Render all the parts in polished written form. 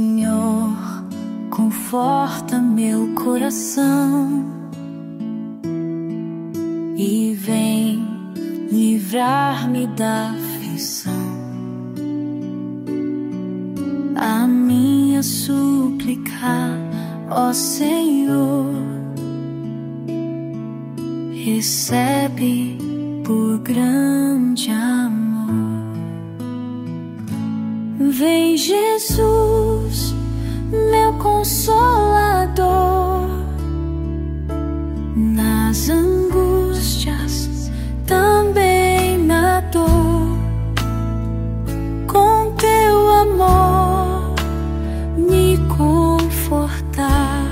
Senhor, conforta meu coração e vem livrar-me da aflição. A minha súplica, ó Senhor, recebe por grande amor. Vem Jesus, meu consolador, nas angústias, também na dor. Com teu amor me confortar.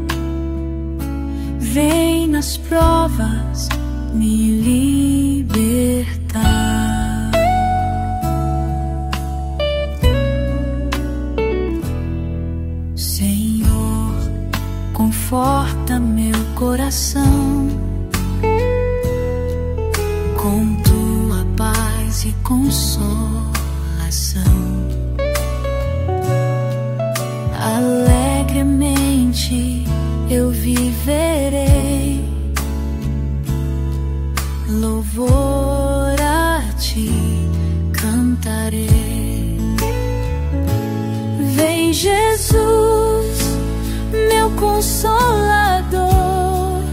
Vem nas provas me libertar. Senhor, conforta meu coração com tua paz e consolação. Alegremente eu viverei, louvor a ti cantarei. Vem Jesus, meu consolador,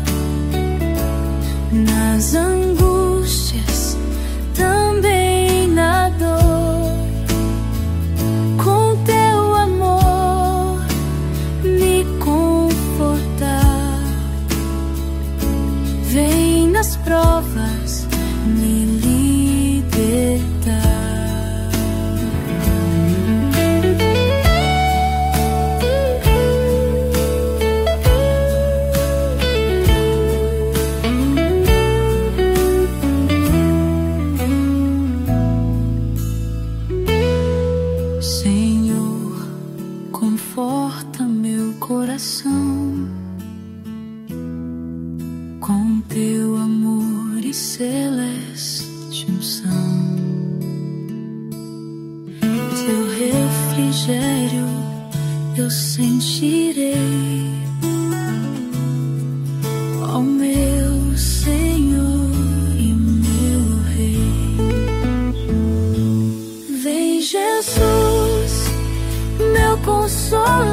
nas angústias, também na dor. Com teu amor me confortar. Vem nas provas me libertar. Senhor, conforta meu coração com teu amor e celeste unção. Teu refrigério eu sentirei, ó meu Senhor e meu Rei. Vem Jesus, meu consolador,